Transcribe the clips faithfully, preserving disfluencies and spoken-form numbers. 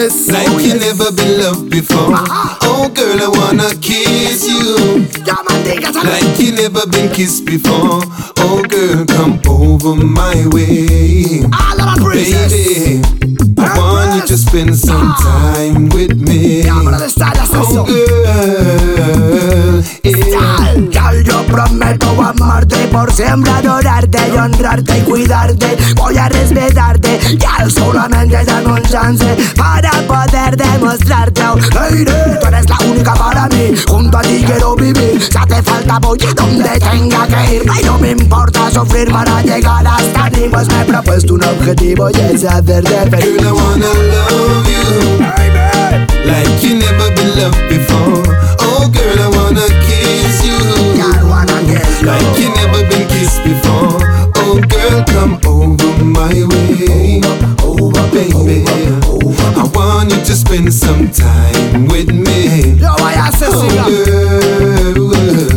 yes. Like oh, you yes. never been loved before. Aha. Oh girl, I wanna kiss you. Yeah, man, dígaselo. Like you never been kissed before. Oh girl, come over my way. All of my princess. Baby, I want you to spend some time with me. Llámalo de estar, Oh eso. girl, yeah. Girl, yo prometo amarte por siempre, adorarte y honrarte y cuidarte. Voy a respetarte, girl, solamente dame un chance para poder demostrarte. Oh, lady, tú eres la única para mí. Junto a ti quiero vivir. Si hace falta voy a donde tenga que ir. Y no me importa sufrir para llegar hasta ti, pues me he propuesto un objetivo y es hacerte feliz. Girl, I wanna love you like you never been loved before. Oh girl, I wanna kiss you Girl, wanna kiss you. like you never been kissed before. Oh girl, come over my way. Over, baby. I want you to spend some time with me. Yo voy a hacer Oh girl,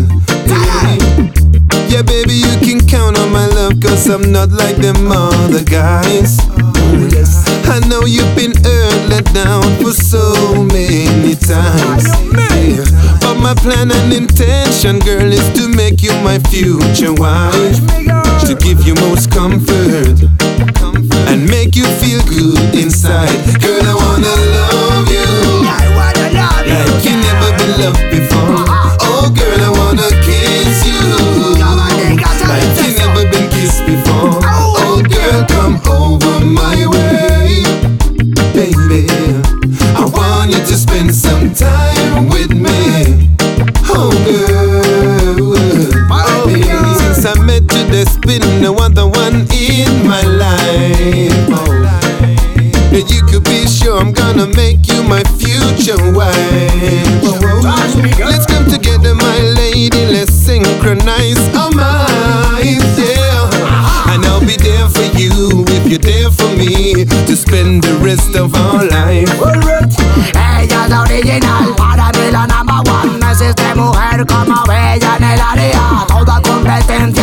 yeah. Yeah, baby, you can count on my love, cause I'm not like them other guys. I know you've been hurt, let down for so many times. Yeah. But my plan and intention, girl, is to make you my future wife. To give you most comfort and make you feel good inside. Girl, I wanna love you I wanna love you. like you never been loved before. Oh girl, I wanna kiss you like you never been kissed before. Oh girl, come over my way, baby. I want you to spend some time with me. Oh girl, oh, baby. Since I met you, there's been no other one in my life. Oh. And you could be sure I'm gonna make you my future wife. Oh, oh. Let's come together, my lady. Let's synchronize our minds, yeah. And I'll be there for you if you're there for me to spend the rest of our life. Ella es la original, para mí la number one. No existe mujer como ella en el área. Toda competencia